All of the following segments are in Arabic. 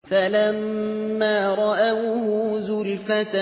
فلما رأوه زلفة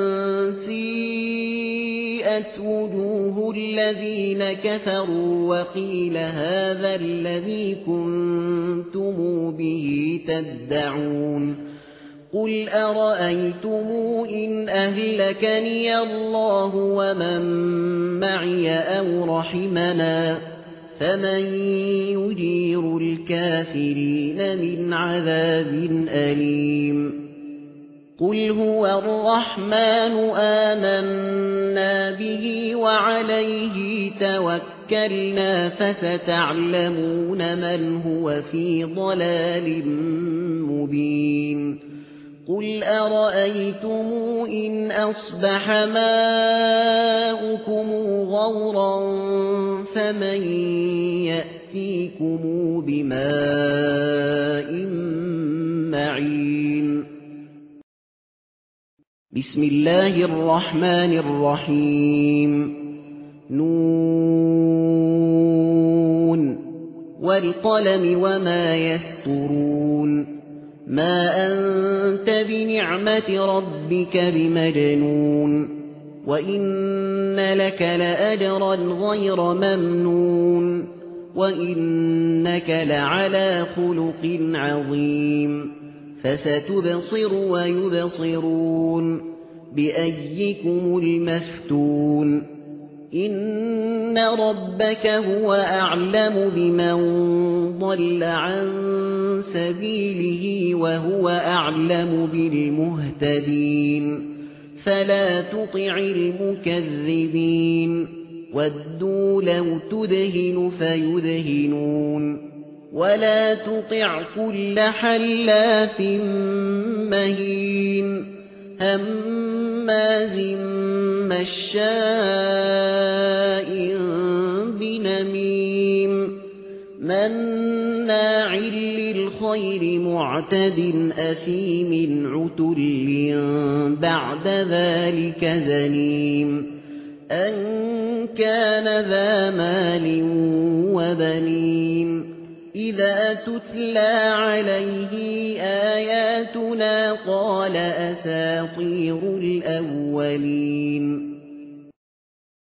سيئت وجوه الذين كفروا وقيل هذا الذي كنتم به تدعون قل أرأيتم إن أهلكني الله ومن معي أو رحمنا فمن يجير الكافرين من عذاب أليم قل هو الرحمن آمنا به وعليه توكلنا فستعلمون من هو في ضلال مبين قل أرأيتم إن أصبح ماؤكم غورا فمن يأتيكم بماء معين بسم الله الرحمن الرحيم نون والقلم وما يسطرون ما أنت بنعمة ربك بمجنون وإن لك لأجرا غير ممنون وإنك لعلى خلق عظيم فستبصر ويبصرون بأيكم المفتون إن ربك هو أعلم بمن ضل عن سبيله وهو أعلم بالمهتدين فلا تطع المكذبين ودوا لو تدهن فيدهنون ولا تطع كل حلاف مهين هماز مشاء بنميم مناع للخير معتد أثيم عتل بعد ذلك زنيم أن كان ذا مال وبنين إذا تتلى عليه آياتنا قال أساطير الأولين